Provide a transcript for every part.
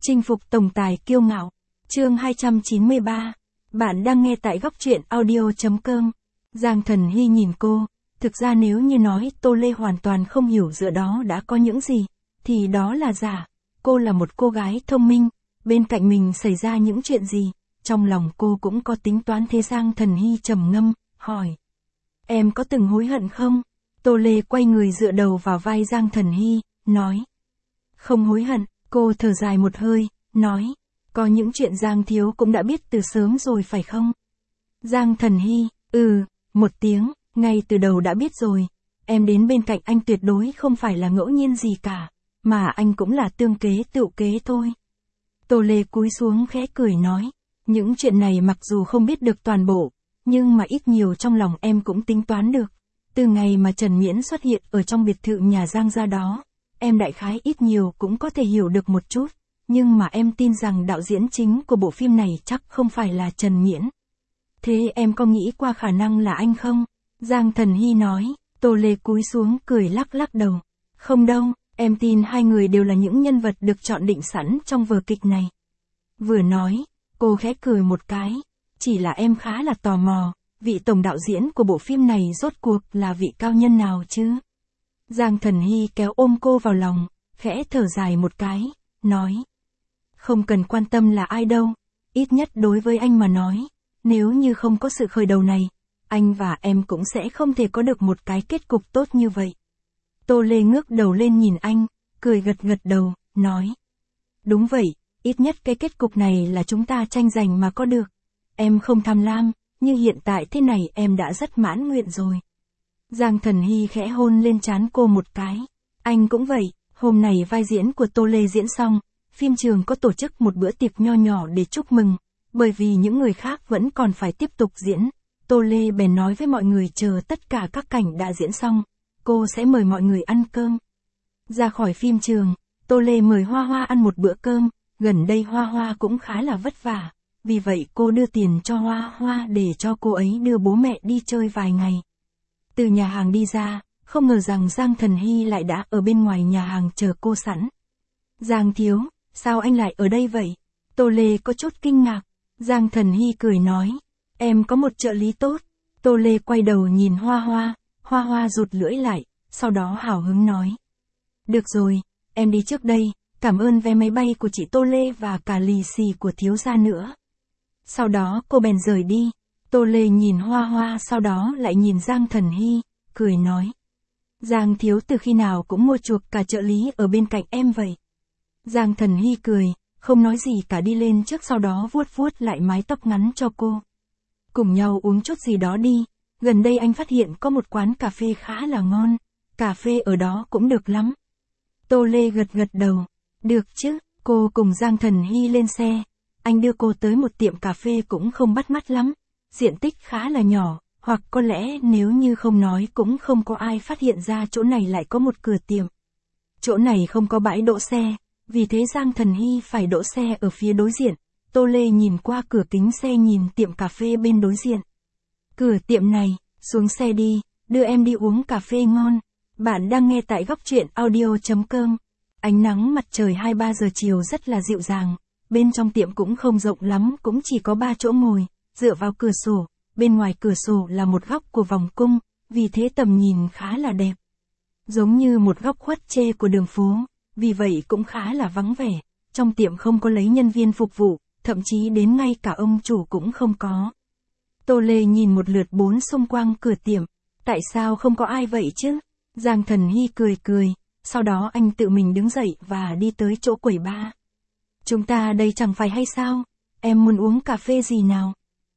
Chinh phục tổng tài kiêu ngạo. Chương 293. Bạn đang nghe tại góc truyện audio.com. Giang Thần Hy nhìn cô, thực ra nếu như nói Tô Lê hoàn toàn không hiểu giữa đó đã có những gì, thì đó là giả. Cô là một cô gái thông minh, bên cạnh mình xảy ra những chuyện gì, trong lòng cô cũng có tính toán. Thế Giang Thần Hy trầm ngâm, hỏi. Em có từng hối hận không? Tô Lê quay người dựa đầu vào vai Giang Thần Hy, nói. Không hối hận. Cô thở dài một hơi, nói. Có những chuyện Giang thiếu cũng đã biết từ sớm rồi phải không? Giang Thần Hy, một tiếng, ngay từ đầu đã biết rồi. Em đến bên cạnh anh tuyệt đối không phải là ngẫu nhiên gì cả, mà anh cũng là tương kế tựu kế thôi. Tô Lê cúi xuống khẽ cười nói. Những chuyện này mặc dù không biết được toàn bộ, nhưng mà ít nhiều trong lòng em cũng tính toán được. Từ ngày mà Trần Miễn xuất hiện ở trong biệt thự nhà Giang gia đó, em đại khái ít nhiều cũng có thể hiểu được một chút, nhưng mà em tin rằng đạo diễn chính của bộ phim này chắc không phải là Trần Miễn. Thế em có nghĩ qua khả năng là anh không? Giang Thần Hy nói. Tô Lê cúi xuống cười lắc lắc đầu. Không đâu, em tin hai người đều là những nhân vật được chọn định sẵn trong vở kịch này. Vừa nói, cô khẽ cười một cái. Chỉ là em khá là tò mò, vị tổng đạo diễn của bộ phim này rốt cuộc là vị cao nhân nào chứ? Giang Thần Hy kéo ôm cô vào lòng, khẽ thở dài một cái, nói. Không cần quan tâm là ai đâu, ít nhất đối với anh mà nói, nếu như không có sự khởi đầu này, anh và em cũng sẽ không thể có được một cái kết cục tốt như vậy. Tô Lê ngước đầu lên nhìn anh, cười gật gật đầu, nói. Đúng vậy, ít nhất cái kết cục này là chúng ta tranh giành mà có được. Em không tham lam, như hiện tại thế này em đã rất mãn nguyện rồi. Giang Thần Hy khẽ hôn lên trán cô một cái. Anh cũng vậy, hôm nay vai diễn của Tô Lê diễn xong, phim trường có tổ chức một bữa tiệc nho nhỏ để chúc mừng, bởi vì những người khác vẫn còn phải tiếp tục diễn. Tô Lê bèn nói với mọi người chờ tất cả các cảnh đã diễn xong, cô sẽ mời mọi người ăn cơm. Ra khỏi phim trường, Tô Lê mời Hoa Hoa ăn một bữa cơm, gần đây Hoa Hoa cũng khá là vất vả, vì vậy cô đưa tiền cho Hoa Hoa để cho cô ấy đưa bố mẹ đi chơi vài ngày. Từ nhà hàng đi ra, không ngờ rằng Giang Thần Hy lại đã ở bên ngoài nhà hàng chờ cô sẵn. Giang thiếu, sao anh lại ở đây vậy? Tô Lê có chút kinh ngạc. Giang Thần Hy cười nói. Em có một trợ lý tốt. Tô Lê quay đầu nhìn Hoa Hoa, Hoa Hoa rụt lưỡi lại, sau đó hào hứng nói. Được rồi, em đi trước đây, cảm ơn vé máy bay của chị Tô Lê và cả lì xì của thiếu gia nữa. Sau đó cô bèn rời đi. Tô Lê nhìn Hoa Hoa sau đó lại nhìn Giang Thần Hy, cười nói. Giang thiếu từ khi nào cũng mua chuộc cả trợ lý ở bên cạnh em vậy. Giang Thần Hy cười, không nói gì cả đi lên trước sau đó vuốt vuốt lại mái tóc ngắn cho cô. Cùng nhau uống chút gì đó đi, gần đây anh phát hiện có một quán cà phê khá là ngon, cà phê ở đó cũng được lắm. Tô Lê gật gật đầu, được chứ, cô cùng Giang Thần Hy lên xe, anh đưa cô tới một tiệm cà phê cũng không bắt mắt lắm, diện tích khá là nhỏ, hoặc có lẽ nếu như không nói cũng không có ai phát hiện ra chỗ này lại có một cửa tiệm. Chỗ này không có bãi đỗ xe, vì thế Giang Thần Hy phải đỗ xe ở phía đối diện. Tô Lê nhìn qua cửa kính xe nhìn tiệm cà phê bên đối diện. Cửa tiệm này, xuống xe đi, đưa em đi uống cà phê ngon. Bạn đang nghe tại góc truyện audio.com. Ánh nắng mặt trời 2-3 giờ chiều rất là dịu dàng. Bên trong tiệm cũng không rộng lắm, cũng chỉ có 3 chỗ ngồi, dựa vào cửa sổ. Bên ngoài cửa sổ là một góc của vòng cung, vì thế tầm nhìn khá là đẹp. Giống như một góc khuất chê của đường phố, vì vậy cũng khá là vắng vẻ. Trong tiệm không có lấy nhân viên phục vụ, thậm chí đến ngay cả ông chủ cũng không có. Tô Lê nhìn một lượt bốn xung quanh cửa tiệm. Tại sao không có ai vậy chứ? Giang Thần Hy cười cười, sau đó anh tự mình đứng dậy và đi tới chỗ quầy bar. Chúng ta đây chẳng phải hay sao? Em muốn uống cà phê gì nào?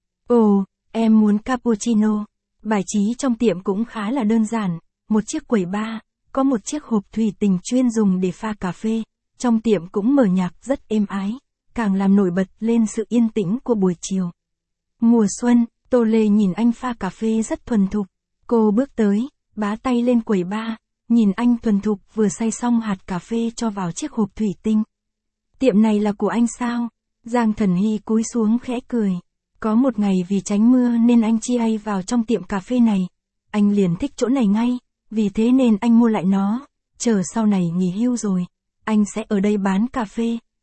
Ồ, em muốn cappuccino. Bài trí trong tiệm cũng khá là đơn giản, một chiếc quầy bar, có một chiếc hộp thủy tinh chuyên dùng để pha cà phê. Trong tiệm cũng mở nhạc rất êm ái, càng làm nổi bật lên sự yên tĩnh của buổi chiều. Mùa xuân, Tô Lê nhìn anh pha cà phê rất thuần thục. Cô bước tới, bá tay lên quầy bar, nhìn anh thuần thục vừa xay xong hạt cà phê cho vào chiếc hộp thủy tinh. Tiệm này là của anh sao? Giang Thần Hy cúi xuống khẽ cười. Có một ngày vì tránh mưa nên anh chia vào trong tiệm cà phê này. Anh liền thích chỗ này ngay, vì thế nên anh mua lại nó. Chờ sau này nghỉ hưu rồi, anh sẽ ở đây bán cà phê,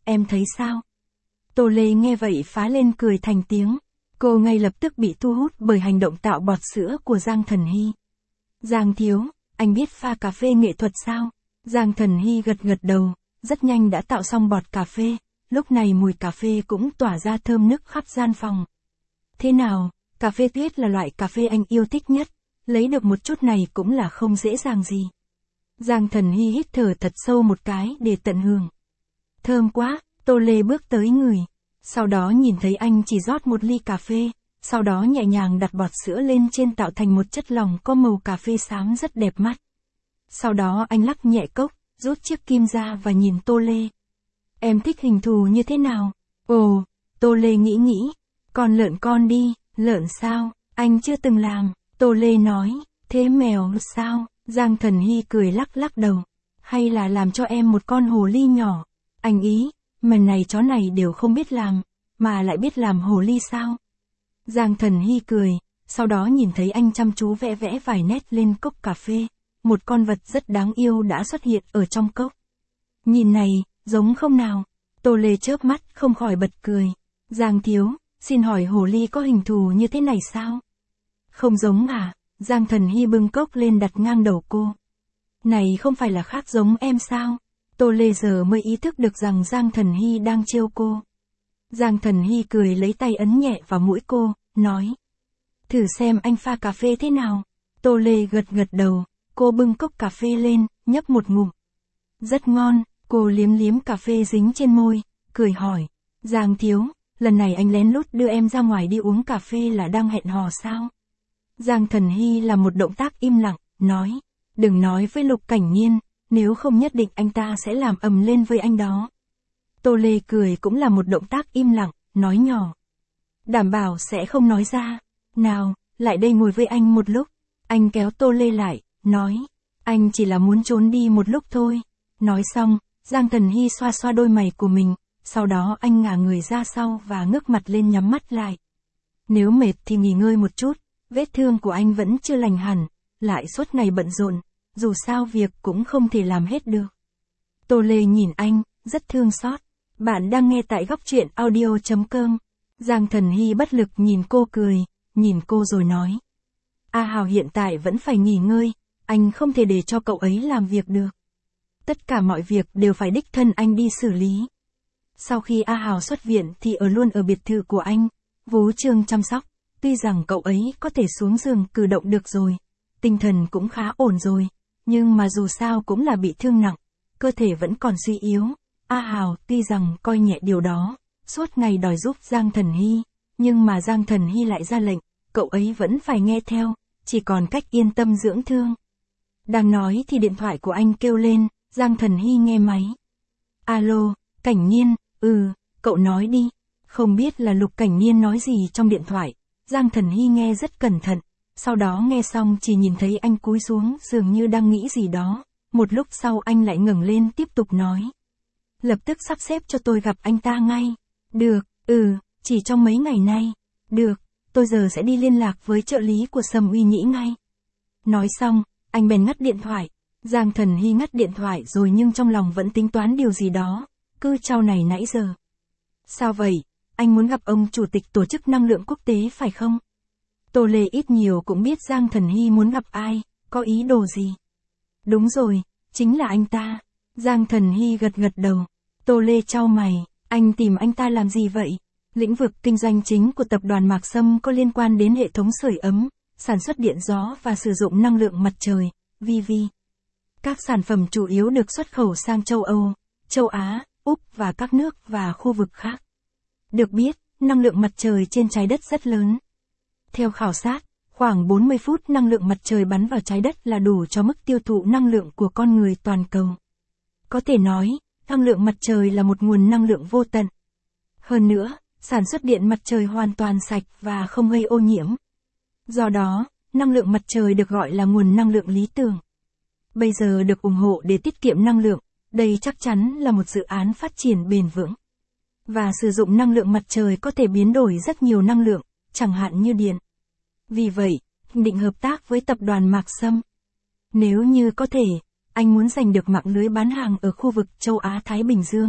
em thấy sao? Tô Lê nghe vậy phá lên cười thành tiếng. Cô ngay lập tức bị thu hút bởi hành động tạo bọt sữa của Giang Thần Hy. Giang thiếu, anh biết pha cà phê nghệ thuật sao? Giang Thần Hy gật gật đầu, rất nhanh đã tạo xong bọt cà phê, lúc này mùi cà phê cũng tỏa ra thơm nức khắp gian phòng. Thế nào, cà phê tuyết là loại cà phê anh yêu thích nhất, lấy được một chút này cũng là không dễ dàng gì. Giang Thần Hy hít thở thật sâu một cái để tận hưởng. Thơm quá, Tô Lê bước tới ngửi, sau đó nhìn thấy anh chỉ rót một ly cà phê, sau đó nhẹ nhàng đặt bọt sữa lên trên tạo thành một chất lỏng có màu cà phê xám rất đẹp mắt. Sau đó anh lắc nhẹ cốc, rút chiếc kim ra và nhìn Tô Lê. Em thích hình thù như thế nào? Ồ, Tô Lê nghĩ, con lợn con đi, lợn sao, anh chưa từng làm, Tô Lê nói, thế mèo sao? Giang Thần Hy cười lắc lắc đầu, hay là làm cho em một con hồ ly nhỏ, anh ý, mần này chó này đều không biết làm, mà lại biết làm hồ ly sao? Giang Thần Hy cười, sau đó nhìn thấy anh chăm chú vẽ vài nét lên cốc cà phê, một con vật rất đáng yêu đã xuất hiện ở trong cốc. Nhìn này, giống không nào? Tô Lê chớp mắt không khỏi bật cười. Giang thiếu, xin hỏi hồ ly có hình thù như thế này sao? Không giống à? Giang Thần Hy bưng cốc lên đặt ngang đầu cô. Này không phải là khác giống em sao? Tô Lê giờ mới ý thức được rằng Giang Thần Hy đang trêu cô. Giang Thần Hy cười lấy tay ấn nhẹ vào mũi cô, nói. Thử xem anh pha cà phê thế nào. Tô Lê gật đầu, cô bưng cốc cà phê lên, nhấp một ngụm. Rất ngon, cô liếm cà phê dính trên môi, cười hỏi. Giang thiếu, lần này anh lén lút đưa em ra ngoài đi uống cà phê là đang hẹn hò sao? Giang Thần Hy làm một động tác im lặng, nói. Đừng nói với Lục Cảnh Nhiên, nếu không nhất định anh ta sẽ làm ầm lên với anh đó. Tô Lê cười cũng là một động tác im lặng, nói nhỏ. Đảm bảo sẽ không nói ra. Nào, lại đây ngồi với anh một lúc. Anh kéo Tô Lê lại, nói. Anh chỉ là muốn trốn đi một lúc thôi. Nói xong, Giang Thần Hy xoa đôi mày của mình, sau đó anh ngả người ra sau và ngước mặt lên nhắm mắt lại. Nếu mệt thì nghỉ ngơi một chút, vết thương của anh vẫn chưa lành hẳn, lại suốt ngày bận rộn, dù sao việc cũng không thể làm hết được. Tô Lê nhìn anh, rất thương xót. Bạn đang nghe tại góc truyện audio.com. Giang Thần Hy bất lực nhìn cô cười, nhìn cô rồi nói. A Hào hiện tại vẫn phải nghỉ ngơi, anh không thể để cho cậu ấy làm việc được. Tất cả mọi việc đều phải đích thân anh đi xử lý. Sau khi A Hào xuất viện thì luôn ở biệt thự của anh, Vú Trương chăm sóc, tuy rằng cậu ấy có thể xuống giường cử động được rồi, tinh thần cũng khá ổn rồi, nhưng mà dù sao cũng là bị thương nặng, cơ thể vẫn còn suy yếu. A Hào tuy rằng coi nhẹ điều đó, suốt ngày đòi giúp Giang Thần Hy, nhưng mà Giang Thần Hy lại ra lệnh, cậu ấy vẫn phải nghe theo, chỉ còn cách yên tâm dưỡng thương. Đang nói thì điện thoại của anh kêu lên, Giang Thần Hy nghe máy. Alo, Cảnh Nhiên, cậu nói đi. Không biết là Lục Cảnh Nhiên nói gì trong điện thoại, Giang Thần Hy nghe rất cẩn thận, sau đó nghe xong chỉ nhìn thấy anh cúi xuống dường như đang nghĩ gì đó, một lúc sau anh lại ngẩng lên tiếp tục nói. Lập tức sắp xếp cho tôi gặp anh ta ngay. Được, chỉ trong mấy ngày nay. Được, tôi giờ sẽ đi liên lạc với trợ lý của Sầm Uy Nhĩ ngay. Nói xong, anh bèn ngắt điện thoại. Giang Thần Hy ngắt điện thoại rồi nhưng trong lòng vẫn tính toán điều gì đó, cứ trao này nãy giờ. Sao vậy, anh muốn gặp ông chủ tịch tổ chức năng lượng quốc tế phải không? Tô Lê ít nhiều cũng biết Giang Thần Hy muốn gặp ai, có ý đồ gì. Đúng rồi, chính là anh ta. Giang Thần Hy gật đầu. Tô Lê chau mày, anh tìm anh ta làm gì vậy? Lĩnh vực kinh doanh chính của tập đoàn Mạc Sâm có liên quan đến hệ thống sưởi ấm, sản xuất điện gió và sử dụng năng lượng mặt trời, VV. Các sản phẩm chủ yếu được xuất khẩu sang châu Âu, châu Á, Úc và các nước và khu vực khác. Được biết, năng lượng mặt trời trên trái đất rất lớn. Theo khảo sát, khoảng 40 phút năng lượng mặt trời bắn vào trái đất là đủ cho mức tiêu thụ năng lượng của con người toàn cầu. Có thể nói, năng lượng mặt trời là một nguồn năng lượng vô tận. Hơn nữa, sản xuất điện mặt trời hoàn toàn sạch và không gây ô nhiễm. Do đó, năng lượng mặt trời được gọi là nguồn năng lượng lý tưởng. Bây giờ được ủng hộ để tiết kiệm năng lượng, đây chắc chắn là một dự án phát triển bền vững. Và sử dụng năng lượng mặt trời có thể biến đổi rất nhiều năng lượng, chẳng hạn như điện. Vì vậy, định hợp tác với tập đoàn Mạc Sâm. Nếu như có thể, anh muốn giành được mạng lưới bán hàng ở khu vực châu Á-Thái Bình Dương,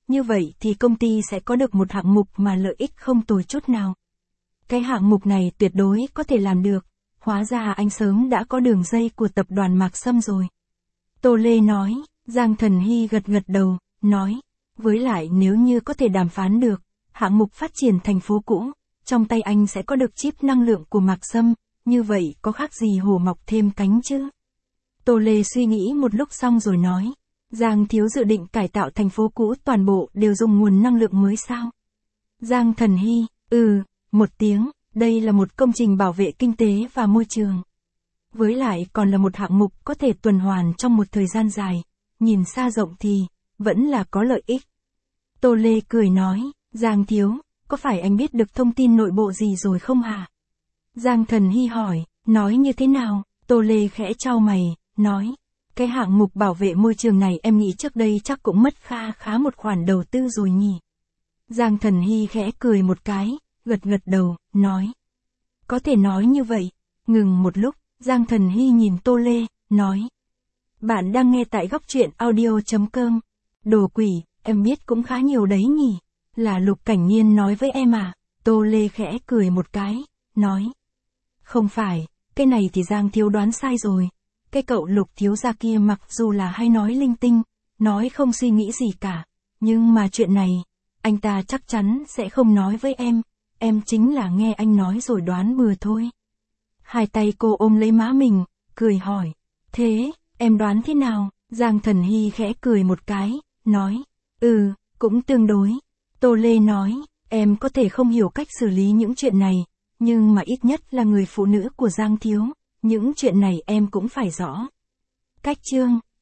như vậy thì công ty sẽ có được một hạng mục mà lợi ích không tồi chút nào. Cái hạng mục này tuyệt đối có thể làm được, hóa ra anh sớm đã có đường dây của tập đoàn Mạc Sâm rồi. Tô Lê nói, Giang Thần Hy gật gật đầu, nói, với lại nếu như có thể đàm phán được, hạng mục phát triển thành phố cũ, trong tay anh sẽ có được chip năng lượng của Mạc Sâm, như vậy có khác gì hổ mọc thêm cánh chứ? Tô Lê suy nghĩ một lúc xong rồi nói, Giang thiếu dự định cải tạo thành phố cũ toàn bộ đều dùng nguồn năng lượng mới sao? Giang Thần Hy, một tiếng, đây là một công trình bảo vệ kinh tế và môi trường. Với lại còn là một hạng mục có thể tuần hoàn trong một thời gian dài, nhìn xa rộng thì, vẫn là có lợi ích. Tô Lê cười nói, Giang thiếu, có phải anh biết được thông tin nội bộ gì rồi không hả? Giang Thần Hy hỏi, nói như thế nào? Tô Lê khẽ chau mày, nói, cái hạng mục bảo vệ môi trường này em nghĩ trước đây chắc cũng mất khá một khoản đầu tư rồi nhỉ? Giang Thần Hy khẽ cười một cái, gật gật đầu, nói, có thể nói như vậy. Ngừng một lúc, Giang Thần Hy nhìn Tô Lê, nói, bạn đang nghe tại góc truyện audio.com. Đồ quỷ, em biết cũng khá nhiều đấy nhỉ? Là Lục Cảnh Nhiên nói với em à? Tô Lê khẽ cười một cái, nói, không phải, cái này thì Giang thiếu đoán sai rồi. Cái cậu Lục thiếu gia kia mặc dù là hay nói linh tinh, nói không suy nghĩ gì cả, nhưng mà chuyện này, anh ta chắc chắn sẽ không nói với em chính là nghe anh nói rồi đoán bừa thôi. Hai tay cô ôm lấy má mình, cười hỏi, thế, em đoán thế nào? Giang Thần Hy khẽ cười một cái, nói, cũng tương đối. Tô Lê nói, em có thể không hiểu cách xử lý những chuyện này, nhưng mà ít nhất là người phụ nữ của Giang thiếu, những chuyện này em cũng phải rõ. Cách chương